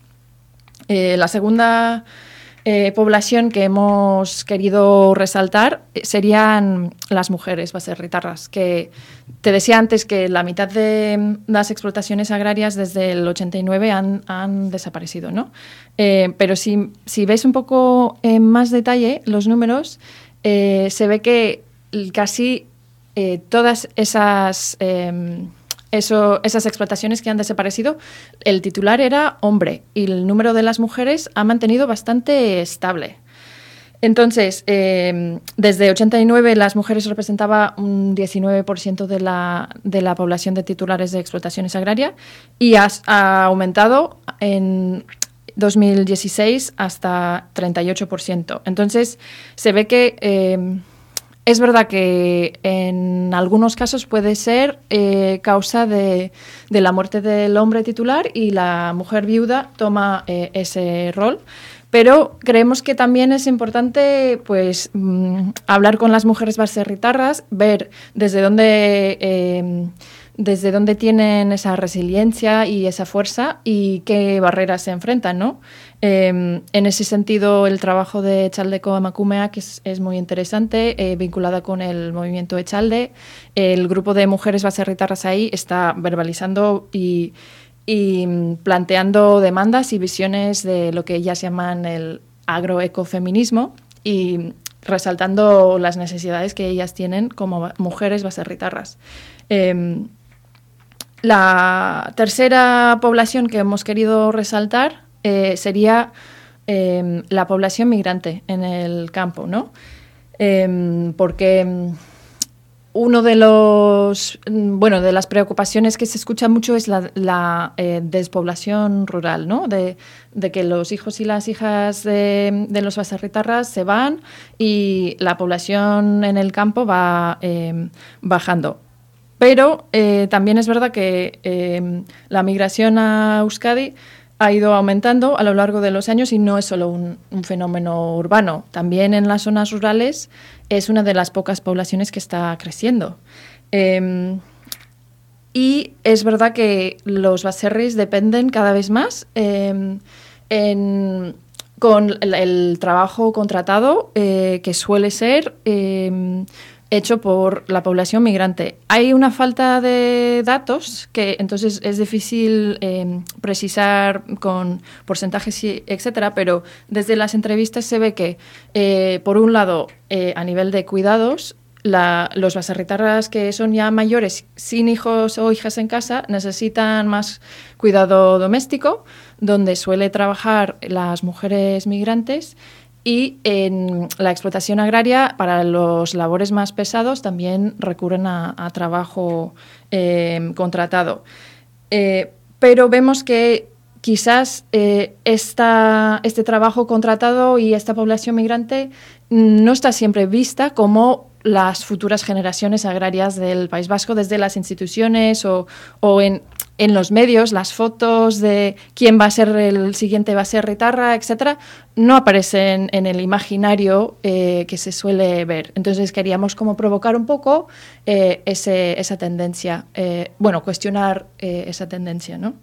Eh, la segunda eh, población que hemos querido resaltar serían las mujeres baserritarras, que te decía antes que la mitad de las explotaciones agrarias desde el ochenta y nueve han, han desaparecido, ¿no? Eh, pero si, si ves un poco en más detalle los números, eh, se ve que casi eh, todas esas... Eh, Eso, esas explotaciones que han desaparecido, el titular era hombre y el número de las mujeres ha mantenido bastante estable. Entonces, eh, desde ochenta y nueve las mujeres representaban un diecinueve por ciento de la, de la población de titulares de explotaciones agrarias y ha, ha aumentado en dos mil dieciséis hasta treinta y ocho por ciento. Entonces, se ve que... Eh, es verdad que en algunos casos puede ser eh, causa de, de la muerte del hombre titular y la mujer viuda toma eh, ese rol. Pero creemos que también es importante pues mmm, hablar con las mujeres baserritarras, ver desde dónde, eh, desde dónde tienen esa resiliencia y esa fuerza y qué barreras se enfrentan, ¿no? Eh, en ese sentido, el trabajo de Echaldeko Emakumeak es, es muy interesante, eh, vinculada con el movimiento Echalde. El grupo de mujeres baserritarras ahí está verbalizando y, y planteando demandas y visiones de lo que ellas llaman el agroecofeminismo y resaltando las necesidades que ellas tienen como mujeres baserritarras. Eh, la tercera población que hemos querido resaltar Eh, sería eh, la población migrante en el campo, ¿no? Eh, porque uno de los, bueno, de las preocupaciones que se escucha mucho es la, la eh, despoblación rural, ¿no? De, de que los hijos y las hijas de, de los baserritarras se van y la población en el campo va eh, bajando. Pero eh, también es verdad que eh, la migración a Euskadi ha ido aumentando a lo largo de los años y no es solo un, un fenómeno urbano. También en las zonas rurales es una de las pocas poblaciones que está creciendo. Eh, y es verdad que los baserris dependen cada vez más eh, en, con el, el trabajo contratado, eh, que suele ser Eh, hecho por la población migrante. Hay una falta de datos que entonces es difícil eh, precisar con porcentajes, y etcétera, pero desde las entrevistas se ve que, eh, por un lado, eh, a nivel de cuidados, la, los baserritarras que son ya mayores, sin hijos o hijas en casa, necesitan más cuidado doméstico, donde suele trabajar las mujeres migrantes. Y en la explotación agraria, para los labores más pesados, también recurren a, a trabajo eh, contratado. Eh, pero vemos que quizás eh, esta, este trabajo contratado y esta población migrante no está siempre vista como las futuras generaciones agrarias del País Vasco desde las instituciones o, o en, en los medios, las fotos de quién va a ser el siguiente baserritarra, etcétera, no aparecen en el imaginario eh, que se suele ver. Entonces queríamos como provocar un poco eh, ese, esa tendencia, eh, bueno, cuestionar eh, esa tendencia, ¿no?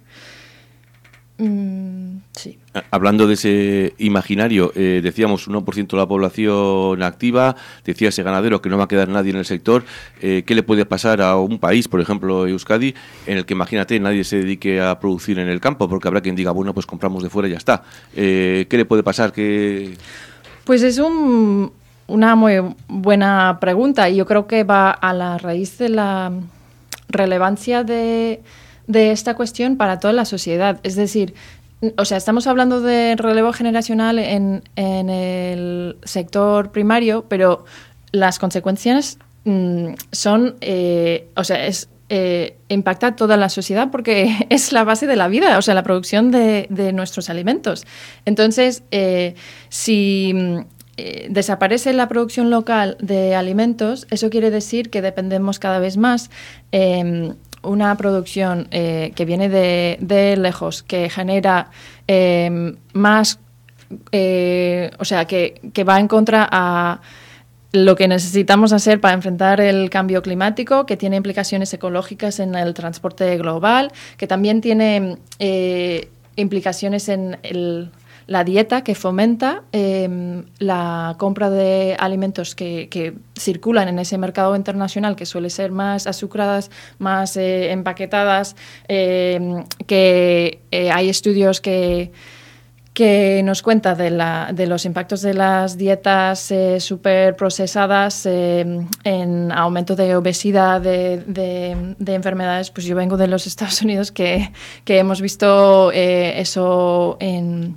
Mm, sí. Hablando de ese imaginario, eh, decíamos uno por ciento de la población activa, decía ese ganadero que no va a quedar nadie en el sector. Eh, ¿Qué le puede pasar a un país, por ejemplo Euskadi, en el que, imagínate, nadie se dedique a producir en el campo? Porque habrá quien diga, bueno, pues compramos de fuera y ya está. Eh, ¿Qué le puede pasar? ¿Qué... Pues es un, una muy buena pregunta y yo creo que va a la raíz de la relevancia de... de esta cuestión para toda la sociedad. Es decir, o sea, estamos hablando de relevo generacional en, en el sector primario, pero las consecuencias mmm, son, eh, o sea, es eh, impacta toda la sociedad porque es la base de la vida, o sea, la producción de, de nuestros alimentos. Entonces, eh, si eh, desaparece la producción local de alimentos, eso quiere decir que dependemos cada vez más eh, una producción eh, que viene de, de lejos, que genera eh, más, eh, o sea, que, que va en contra a lo que necesitamos hacer para enfrentar el cambio climático, que tiene implicaciones ecológicas en el transporte global, que también tiene eh, implicaciones en el... la dieta, que fomenta eh, la compra de alimentos que, que circulan en ese mercado internacional, que suele ser más azucaradas, más eh, empaquetadas, eh, que eh, hay estudios que, que nos cuentan de, la, de los impactos de las dietas eh, súper procesadas eh, en aumento de obesidad, de, de, de enfermedades. Pues yo vengo de los Estados Unidos, que, que hemos visto eh, eso en...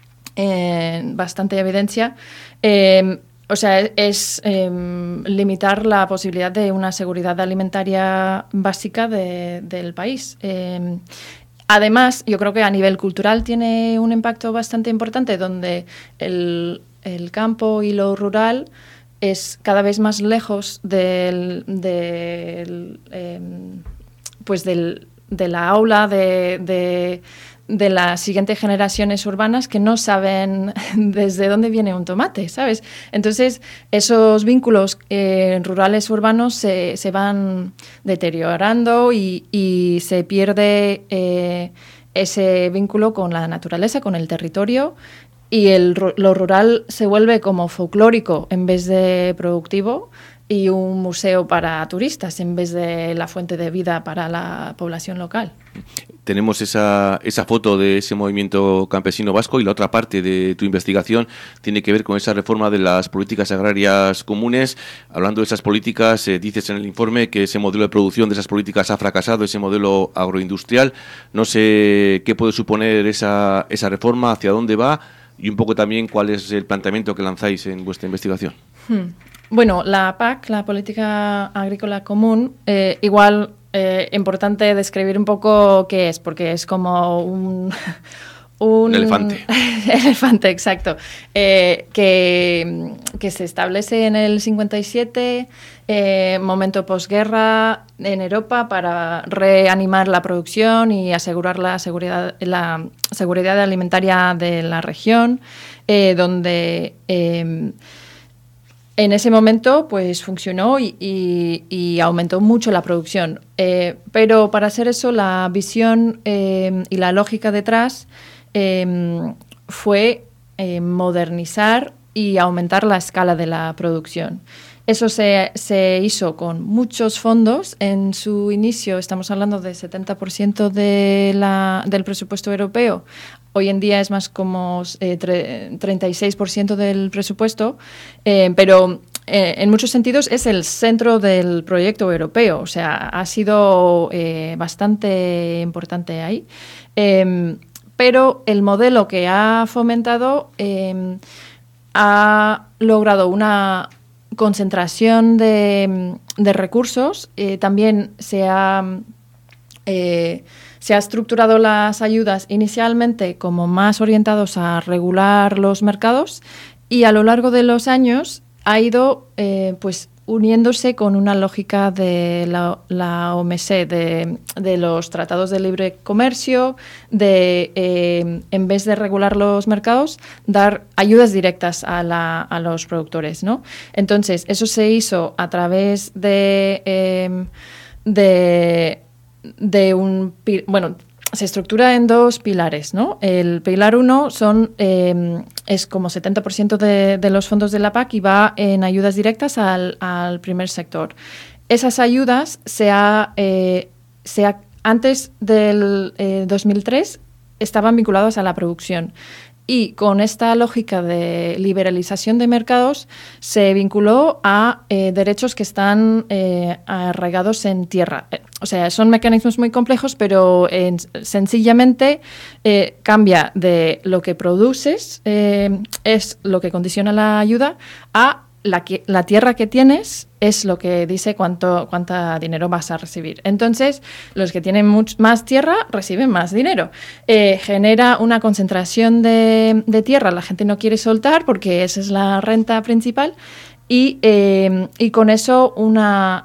en bastante evidencia. Eh, o sea, es eh, limitar la posibilidad de una seguridad alimentaria básica de, del país. Eh, además, yo creo que a nivel cultural tiene un impacto bastante importante, donde el, el campo y lo rural es cada vez más lejos del, del, eh, pues del, de la aula de, de, de las siguientes generaciones urbanas que no saben desde dónde viene un tomate, ¿sabes? Entonces, esos vínculos eh, rurales urbanos se, se van deteriorando y, y se pierde eh, ese vínculo con la naturaleza, con el territorio, y el, lo rural se vuelve como folclórico en vez de productivo, y un museo para turistas en vez de la fuente de vida para la población local. Tenemos esa, esa foto de ese movimiento campesino vasco, y la otra parte de tu investigación tiene que ver con esa reforma de las políticas agrarias comunes. Hablando de esas políticas, eh, dices en el informe que ese modelo de producción de esas políticas ha fracasado, ese modelo agroindustrial. No sé qué puede suponer esa, esa reforma, hacia dónde va, y un poco también cuál es el planteamiento que lanzáis en vuestra investigación. Hmm. Bueno, la P A C, la Política Agrícola Común, eh, igual eh, importante describir un poco qué es, porque es como un... Un elefante. elefante, exacto. Eh, que, que se establece en el cincuenta y siete, eh, momento posguerra en Europa, para reanimar la producción y asegurar la seguridad, la seguridad alimentaria de la región, eh, donde... Eh, En ese momento, pues funcionó y, y, y aumentó mucho la producción. Eh, pero para hacer eso, la visión eh, y la lógica detrás eh, fue eh, modernizar y aumentar la escala de la producción. Eso se, se hizo con muchos fondos. En su inicio, estamos hablando del setenta por ciento de la, del presupuesto europeo. Hoy en día es más como eh, tre- treinta y seis por ciento del presupuesto, eh, pero eh, en muchos sentidos es el centro del proyecto europeo. O sea, ha sido eh, bastante importante ahí. Eh, pero el modelo que ha fomentado eh, ha logrado una concentración de, de recursos. Eh, también se ha... Eh, Se ha estructurado las ayudas inicialmente como más orientados a regular los mercados, y a lo largo de los años ha ido eh, pues uniéndose con una lógica de la, la O M C, de, de los tratados de libre comercio, de eh, en vez de regular los mercados, dar ayudas directas a, la, a los productores, ¿no? Entonces, eso se hizo a través de... Eh, de de un, bueno, se estructura en dos pilares, ¿no? El pilar uno son, eh, es como setenta por ciento de, de los fondos de la P A C y va en ayudas directas al, al primer sector. Esas ayudas se ha, eh, se ha antes del eh, dos mil tres estaban vinculadas a la producción. Y con esta lógica de liberalización de mercados se vinculó a eh, derechos que están eh, arraigados en tierra. Eh, o sea, son mecanismos muy complejos, pero eh, sencillamente eh, cambia de lo que produces, eh, es lo que condiciona la ayuda, a la, que, la tierra que tienes es lo que dice cuánto cuánta dinero vas a recibir. Entonces, los que tienen much, más tierra reciben más dinero. Eh, genera una concentración de, de tierra. La gente no quiere soltar porque esa es la renta principal. Y, eh, y con eso una,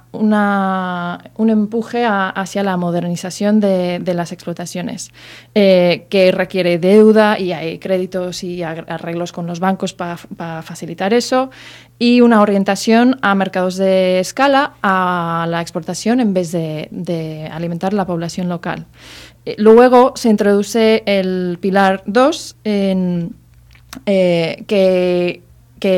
una, un empuje a, hacia la modernización de, de las explotaciones, eh, que requiere deuda, y hay créditos y arreglos con los bancos para pa facilitar eso, y una orientación a mercados de escala, a la exportación en vez de, de alimentar la población local. Eh, luego se introduce el pilar dos, en, eh, que...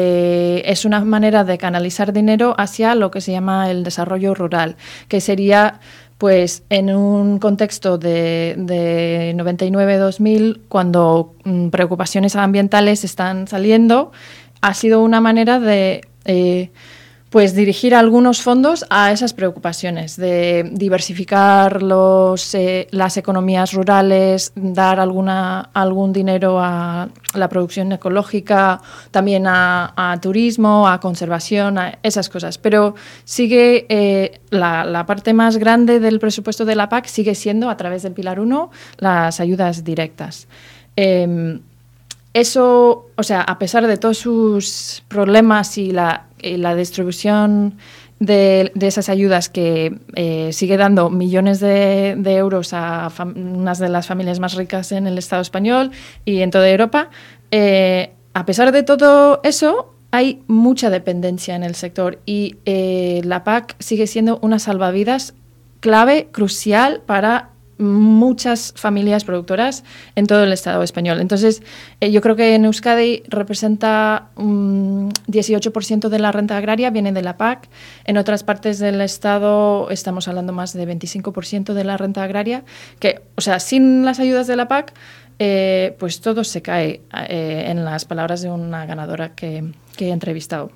que es una manera de canalizar dinero hacia lo que se llama el desarrollo rural, que sería, pues, en un contexto de, de noventa y nueve dos mil, cuando mm, preocupaciones ambientales están saliendo, ha sido una manera de... Eh, pues dirigir algunos fondos a esas preocupaciones, de diversificar los, eh, las economías rurales, dar alguna, algún dinero a la producción ecológica, también a, a turismo, a conservación, a esas cosas. Pero sigue eh, la, la parte más grande del presupuesto de la P A C sigue siendo, a través del Pilar uno, las ayudas directas. Eh, eso, o sea, a pesar de todos sus problemas y la, y la distribución de, de esas ayudas que eh, sigue dando millones de, de euros a fam- unas de las familias más ricas en el Estado español y en toda Europa, eh, a pesar de todo eso, hay mucha dependencia en el sector y eh, la P A C sigue siendo una salvavidas clave, crucial para muchas familias productoras en todo el Estado español. Entonces, eh, yo creo que en Euskadi representa un dieciocho por ciento de la renta agraria viene de la P A C. En otras partes del Estado estamos hablando más de veinticinco por ciento de la renta agraria, que, o sea, sin las ayudas de la P A C, eh, pues todo se cae, eh, en las palabras de una ganadora que, que he entrevistado.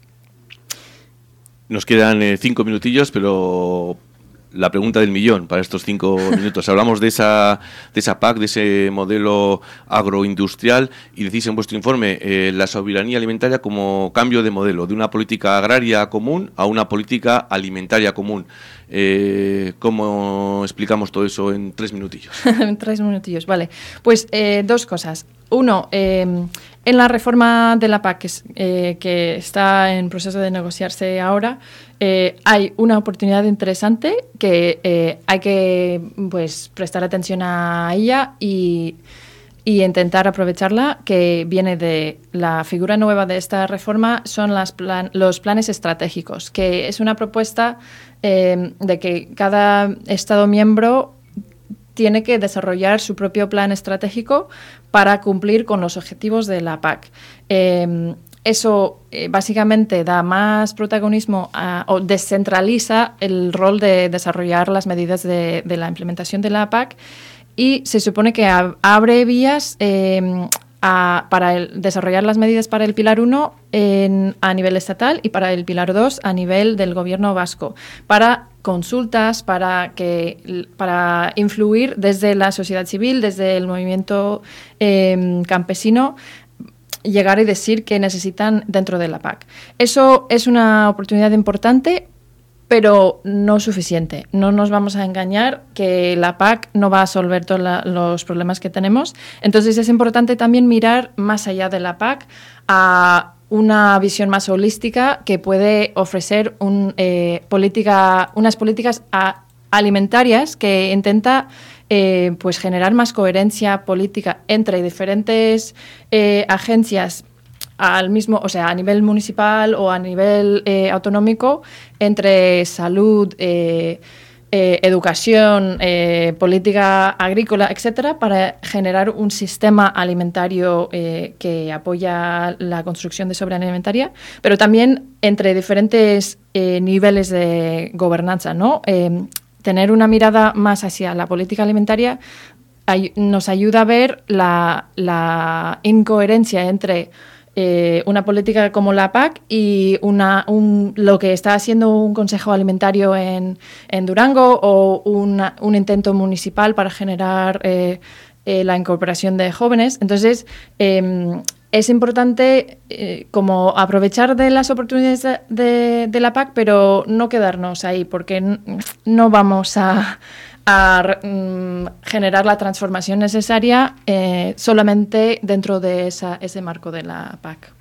Nos quedan eh, cinco minutillos, pero la pregunta del millón para estos cinco minutos. Hablamos de esa, de esa P A C, de ese modelo agroindustrial, y decís en vuestro informe eh, la soberanía alimentaria como cambio de modelo, de una política agraria común a una política alimentaria común. Eh, ¿Cómo explicamos todo eso en tres minutillos? En tres minutillos, vale. Pues eh, dos cosas. Uno, eh, en la reforma de la P A C, que, es, eh, que está en proceso de negociarse ahora, eh, hay una oportunidad interesante que eh, hay que pues, prestar atención a ella y, y intentar aprovecharla, que viene de la figura nueva de esta reforma, son las plan, los planes estratégicos, que es una propuesta eh, de que cada Estado miembro tiene que desarrollar su propio plan estratégico para cumplir con los objetivos de la P A C. Eh, eso eh, básicamente da más protagonismo a, o descentraliza el rol de desarrollar las medidas de, de la implementación de la P A C y se supone que ab- abre vías eh, a, para el, desarrollar las medidas para el Pilar uno en, a nivel estatal y para el Pilar dos a nivel del Gobierno vasco, para consultas, para, que, para influir desde la sociedad civil, desde el movimiento eh, campesino, llegar y decir qué necesitan dentro de la P A C. Eso es una oportunidad importante, pero no suficiente. No nos vamos a engañar que la P A C no va a resolver todos la, los problemas que tenemos. Entonces es importante también mirar más allá de la P A C a una visión más holística que puede ofrecer un, eh, política, unas políticas a, alimentarias que intenta eh, pues generar más coherencia política entre diferentes eh, agencias al mismo, o sea, a nivel municipal o a nivel eh, autonómico, entre salud, eh, eh, educación, eh, política agrícola, etcétera, para generar un sistema alimentario eh, que apoya la construcción de soberanía alimentaria, pero también entre diferentes eh, niveles de gobernanza, ¿no? Eh, tener una mirada más hacia la política alimentaria ay- nos ayuda a ver la, la incoherencia entre Eh, una política como la P A C y una, un, lo que está haciendo un consejo alimentario en, en Durango o una, un intento municipal para generar eh, eh, la incorporación de jóvenes. Entonces, eh, es importante eh, como aprovechar de las oportunidades de, de, de la P A C, pero no quedarnos ahí, porque n- no vamos a... a mm, generar la transformación necesaria eh, solamente dentro de esa, ese marco de la P A C.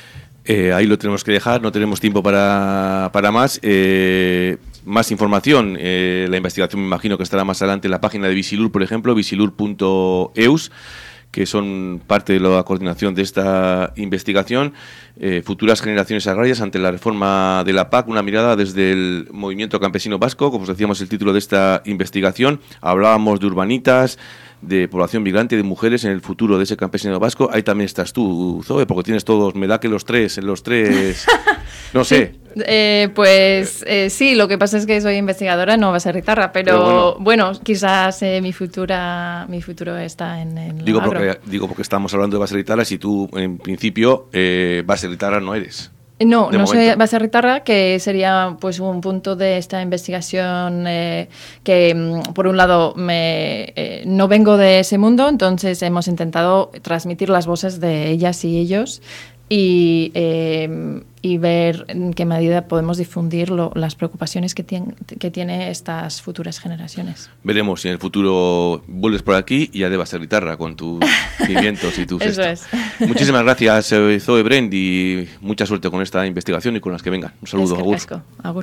Eh, ahí lo tenemos que dejar, no tenemos tiempo para, para más. Eh, más información, eh, la investigación me imagino que estará más adelante en la página de Visilur, por ejemplo, visilur punto eus, que son parte de la coordinación de esta investigación. Eh, futuras generaciones agrarias ante la reforma de la P A C, una mirada desde el movimiento campesino vasco, como os decíamos el título de esta investigación. Hablábamos de urbanitas, de población migrante, de mujeres en el futuro de ese campesino vasco. Ahí también estás tú, Zoe, porque tienes todos, me da que los tres, en los tres, no sé. Sí, eh, pues eh, sí, lo que pasa es que soy investigadora, no va a ser guitarra, pero, Pero bueno. bueno, quizás eh, mi futura mi futuro está en, en Digo lo agro. porque, digo porque estamos hablando de baseritaras y tú, en principio, eh, baseritara no eres. No, de no momento. soy baserritarra, que sería pues un punto de esta investigación eh, que, mm, por un lado, me, eh, no vengo de ese mundo, entonces hemos intentado transmitir las voces de ellas y ellos y, eh, y ver en qué medida podemos difundir lo, las preocupaciones que, tien, que tiene estas futuras generaciones. Veremos si en el futuro vuelves por aquí y ya debas ser guitarra con tus pimientos y tu cesto. Eso es. Muchísimas gracias, Zoe Brand, y mucha suerte con esta investigación y con las que vengan. Un saludo, Esque, agur. esco, agur.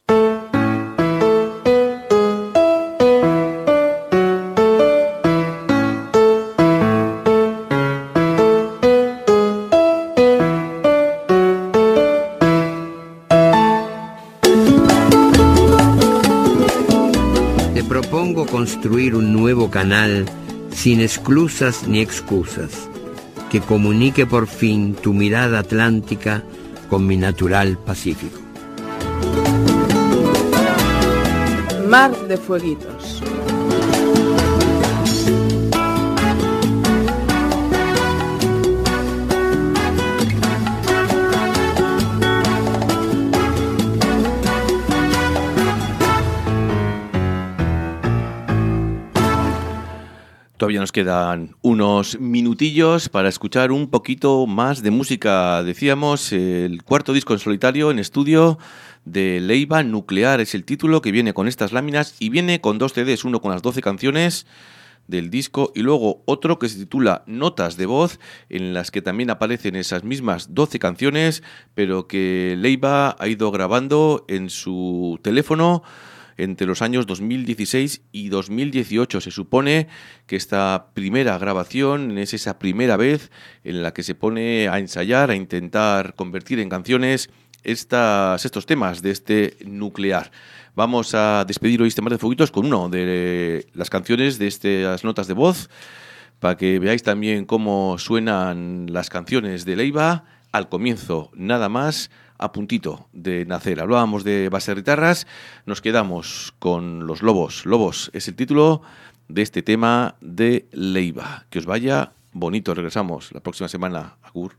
Construir un nuevo canal sin esclusas ni excusas, que comunique por fin tu mirada atlántica con mi natural Pacífico. Mar de Fueguitos. Todavía nos quedan unos minutillos para escuchar un poquito más de música. Decíamos, el cuarto disco en solitario en estudio de Leiva, Nuclear es el título, que viene con estas láminas y viene con dos C Ds, uno con las doce canciones del disco y luego otro que se titula Notas de Voz, en las que también aparecen esas mismas doce canciones, pero que Leiva ha ido grabando en su teléfono entre los años dos mil dieciséis y dos mil dieciocho. Se supone que esta primera grabación es esa primera vez en la que se pone a ensayar, a intentar convertir en canciones estas, estos temas de este Nuclear. Vamos a despedir hoy este Mar de Fueguitos con una de las canciones de estas notas de voz, para que veáis también cómo suenan las canciones de Leiva al comienzo, nada más a puntito de nacer. Hablábamos de baserritarras, nos quedamos con Los Lobos. Lobos es el título de este tema de Leiva. Que os vaya bonito. Regresamos la próxima semana. Agur.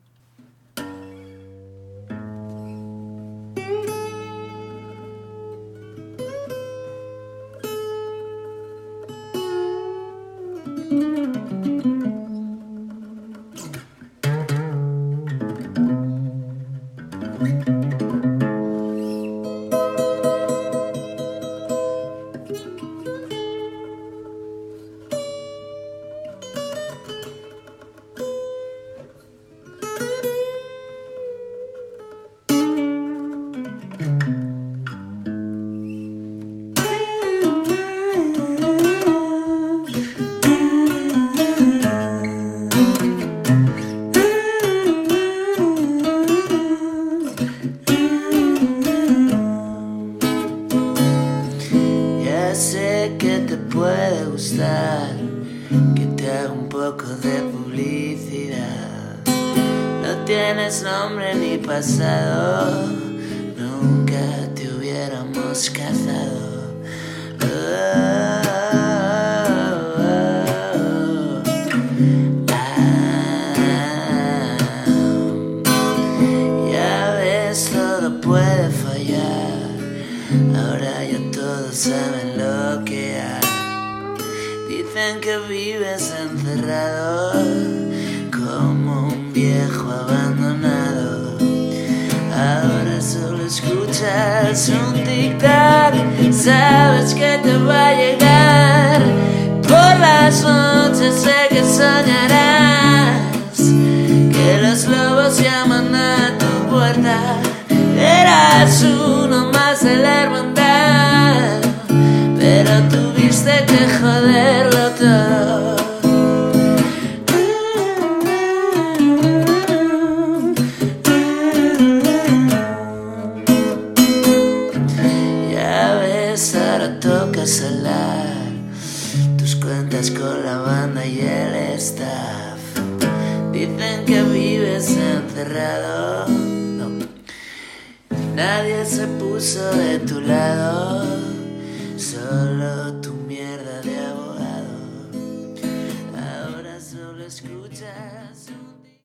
Nombre ni pasado, nunca te hubiéramos cazado. Oh, oh, oh. Ah, ya ves, todo puede fallar. Ahora ya todos saben lo que hay. Dicen que vives encerrado como un viejo abandonado. Ahora solo escuchas un tic-tac, sabes que te va a llegar. Por las noches sé que soñarás que los lobos llaman a tu puerta. Eras uno más de la hermandad, pero tuviste que joderlo todo. Salar tus cuentas con la banda y el staff. Dicen que vives encerrado, no. Nadie se puso de tu lado, solo tu mierda de abogado. Ahora solo escuchas un